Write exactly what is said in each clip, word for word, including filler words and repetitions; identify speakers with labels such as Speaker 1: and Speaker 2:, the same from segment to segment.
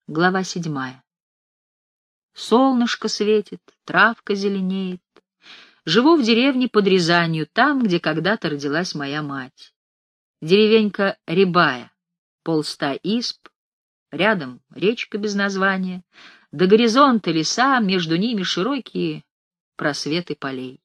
Speaker 1: Глава седьмая. Солнышко светит, травка зеленеет. Живу в деревне под Рязанью, там, где когда-то родилась моя мать. Деревенька Рябая, полста исп, рядом речка без названия, до горизонта леса, между ними широкие просветы полей.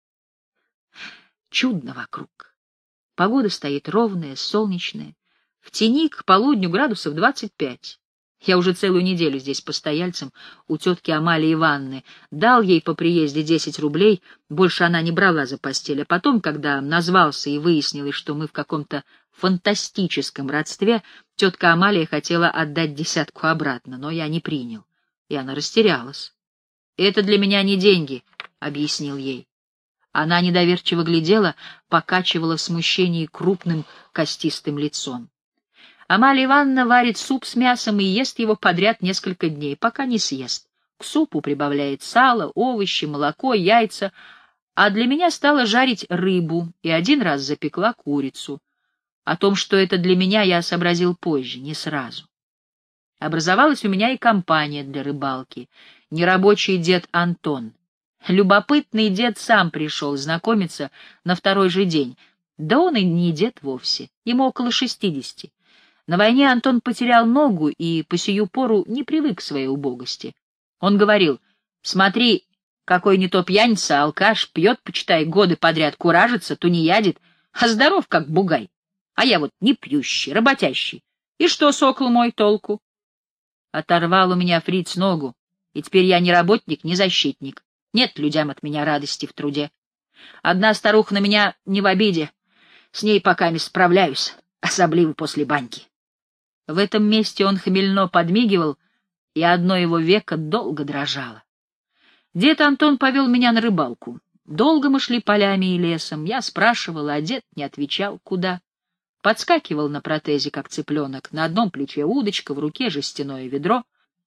Speaker 1: Чудно вокруг. Погода стоит ровная, солнечная. В тени к полудню градусов двадцать пять. Я уже целую неделю здесь постояльцем у тетки Амалии Ивановны. Дал ей по приезде десять рублей, больше она не брала за постель. А потом, когда назвался и выяснилось, что мы в каком-то фантастическом родстве, тетка Амалия хотела отдать десятку обратно, но я не принял, и она растерялась. «Это для меня не деньги», — объяснил ей. Она недоверчиво глядела, покачивала в смущении крупным костистым лицом. Амалия Ивановна варит суп с мясом и ест его подряд несколько дней, пока не съест. К супу прибавляет сало, овощи, молоко, яйца, а для меня стала жарить рыбу и один раз запекла курицу. О том, что это для меня, я сообразил позже, не сразу. Образовалась у меня и компания для рыбалки, нерабочий дед Антон. Любопытный дед сам пришел знакомиться на второй же день, да он и не дед вовсе, ему около шестидесяти. На войне Антон потерял ногу и по сию пору не привык к своей убогости. Он говорил: «Смотри, какой не то пьяница, алкаш, пьет, почитай, годы подряд, куражится, тунеядит, а здоров, как бугай. А я вот не пьющий, работящий. И что, сокол мой, толку?» Оторвал у меня фриц ногу, и теперь я не работник, не защитник. Нет людям от меня радости в труде. Одна старуха на меня не в обиде, с ней пока не справляюсь, особливо после баньки. В этом месте он хмельно подмигивал, и одно его веко долго дрожало. Дед Антон повел меня на рыбалку. Долго мы шли полями и лесом. Я спрашивал, а дед не отвечал, куда. Подскакивал на протезе, как цыпленок. На одном плече удочка, в руке жестяное ведро.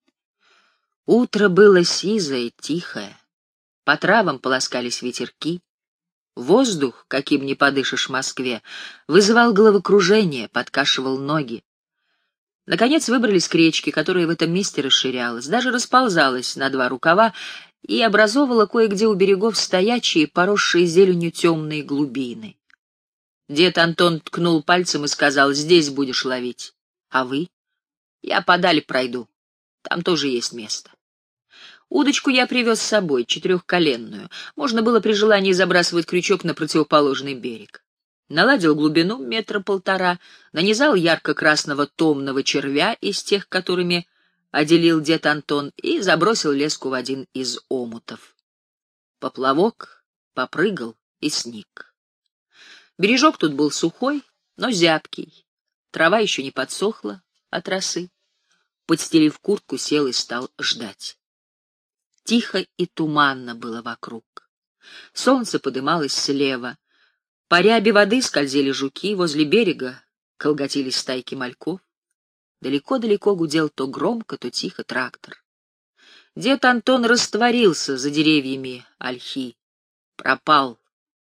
Speaker 1: Утро было сизое, тихое. По травам полоскались ветерки. Воздух, каким не подышишь в Москве, вызывал головокружение, подкашивал ноги. Наконец выбрались к речке, которая в этом месте расширялась, даже расползалась на два рукава и образовывала кое-где у берегов стоячие, поросшие зеленью темные глубины. Дед Антон ткнул пальцем и сказал: «Здесь будешь ловить. А вы?» «Я подаль пройду. Там тоже есть место». Удочку я привез с собой, четырехколенную. Можно было при желании забрасывать крючок на противоположный берег. Наладил глубину метра полтора, нанизал ярко-красного томного червя из тех, которыми отделил дед Антон, и забросил леску в один из омутов. Поплавок попрыгал и сник. Бережок тут был сухой, но зябкий. Трава еще не подсохла от росы. Подстелив куртку, сел и стал ждать. Тихо и туманно было вокруг. Солнце подымалось слева. По ряби воды скользили жуки, возле берега колготились стайки мальков. Далеко-далеко гудел то громко, то тихо трактор. Дед Антон растворился за деревьями ольхи. Пропал.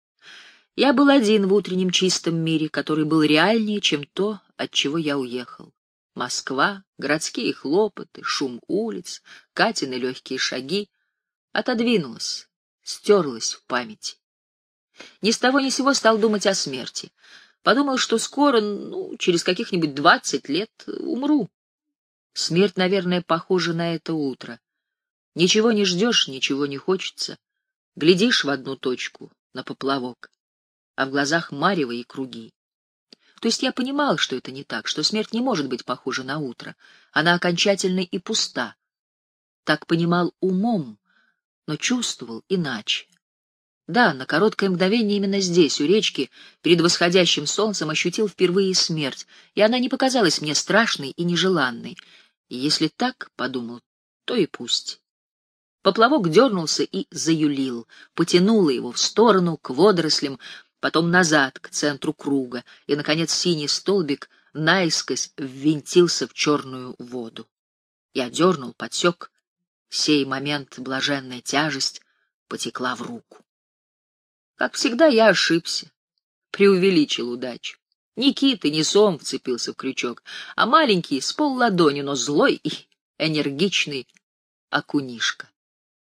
Speaker 1: Я был один в утреннем чистом мире, который был реальнее, чем то, от чего я уехал. Москва, городские хлопоты, шум улиц, Катины легкие шаги отодвинулась, стерлась в памяти. Ни с того ни с сего стал думать о смерти. Подумал, что скоро, ну, через каких-нибудь двадцать лет умру. Смерть, наверное, похожа на это утро. Ничего не ждешь, ничего не хочется. Глядишь в одну точку, на поплавок, а в глазах марево и круги. То есть я понимал, что это не так, что смерть не может быть похожа на утро. Она окончательна и пуста. Так понимал умом, но чувствовал иначе. Да, на короткое мгновение именно здесь, у речки, перед восходящим солнцем, ощутил впервые смерть, и она не показалась мне страшной и нежеланной. И если так, — подумал, — то и пусть. Поплавок дернулся и заюлил, потянуло его в сторону, к водорослям, потом назад, к центру круга, и, наконец, синий столбик наискось ввинтился в черную воду. Я дернул, подсек. Сей момент блаженная тяжесть потекла в руку. Как всегда, я ошибся, преувеличил удачу. Ни кит и ни сом вцепился в крючок, а маленький, с полладони, но злой и энергичный окунишка.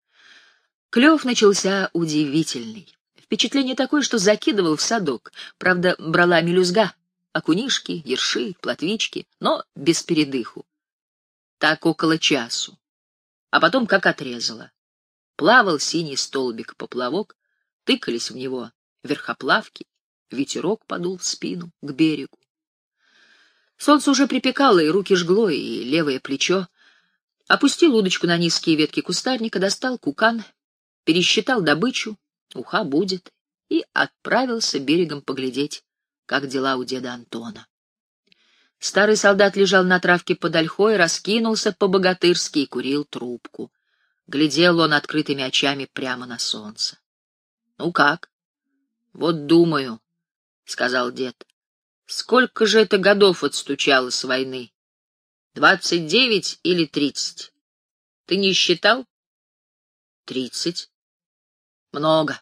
Speaker 1: Клев начался удивительный. Впечатление такое, что закидывал в садок. Правда, брала мелюзга, окунишки, ерши, плотвички, но без передыху. Так около часу. А потом как отрезала. Плавал синий столбик-поплавок, тыкались в него верхоплавки, ветерок подул в спину, к берегу. Солнце уже припекало, и руки жгло, и левое плечо. Опустил удочку на низкие ветки кустарника, достал кукан, пересчитал добычу, уха будет, и отправился берегом поглядеть, как дела у деда Антона. Старый солдат лежал на травке под ольхой, раскинулся по-богатырски и курил трубку. Глядел он открытыми очами прямо на солнце. — Ну как? — Вот думаю, — сказал дед. — Сколько же это годов отстучало с войны? Двадцать девять или тридцать? Ты не считал? — Тридцать. — Много.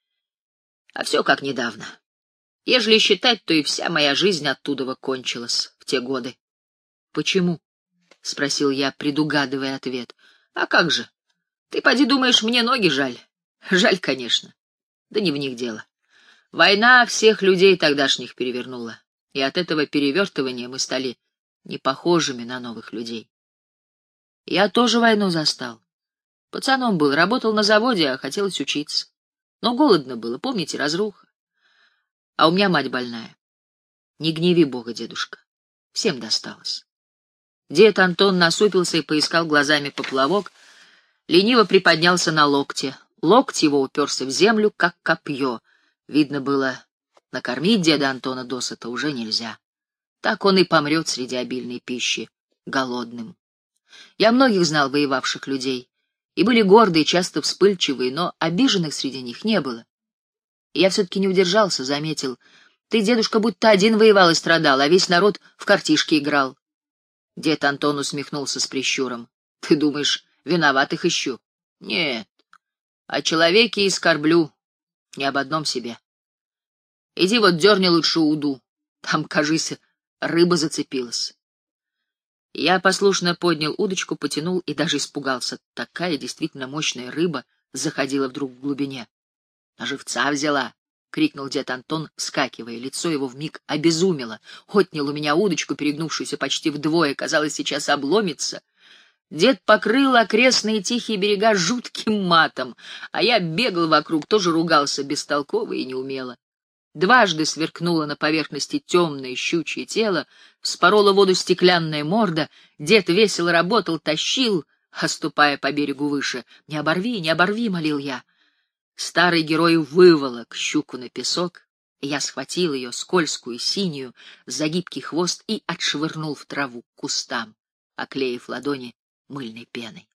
Speaker 1: А все как недавно. Ежели считать, то и вся моя жизнь оттуда кончилась в те годы. — Почему? — спросил я, предугадывая ответ. — А как же? Ты поди думаешь, мне ноги жаль? Жаль, конечно. Да не в них дело. Война всех людей тогдашних перевернула, и от этого перевертывания мы стали не похожими на новых людей. Я тоже войну застал. Пацаном был, работал на заводе, а хотелось учиться. Но голодно было, помните, разруха. А у меня мать больная. Не гневи Бога, дедушка. Всем досталось. Дед Антон насупился и поискал глазами поплавок, лениво приподнялся на локте. Локоть его уперся в землю, как копье. Видно было, накормить деда Антона досыта уже нельзя. Так он и помрет среди обильной пищи, голодным. Я многих знал воевавших людей, и были гордые, часто вспыльчивые, но обиженных среди них не было. И я все-таки не удержался, заметил: ты, дедушка, будто один воевал и страдал, а весь народ в картишки играл. Дед Антон усмехнулся с прищуром. Ты думаешь, виноватых ищу? Нет, о человеке и скорблю, не об одном себе. Иди вот дерни лучше уду, там, кажись, рыба зацепилась. Я послушно поднял удочку, потянул и даже испугался. Такая действительно мощная рыба заходила вдруг в глубине. — На живца взяла! — крикнул дед Антон, вскакивая. Лицо его вмиг обезумело. Отнял у меня удочку, перегнувшуюся почти вдвое, казалось, сейчас обломится. Дед покрыл окрестные тихие берега жутким матом, а я бегал вокруг, тоже ругался бестолково и неумело. Дважды сверкнуло на поверхности темное щучье тело, вспорола воду стеклянная морда, дед весело работал, тащил, оступая по берегу выше. «Не оборви, не оборви!» — молил я. Старый герой выволок щуку на песок, и я схватил ее, скользкую, синюю, за гибкий хвост и отшвырнул в траву к кустам, оклеив ладони мыльной пеной.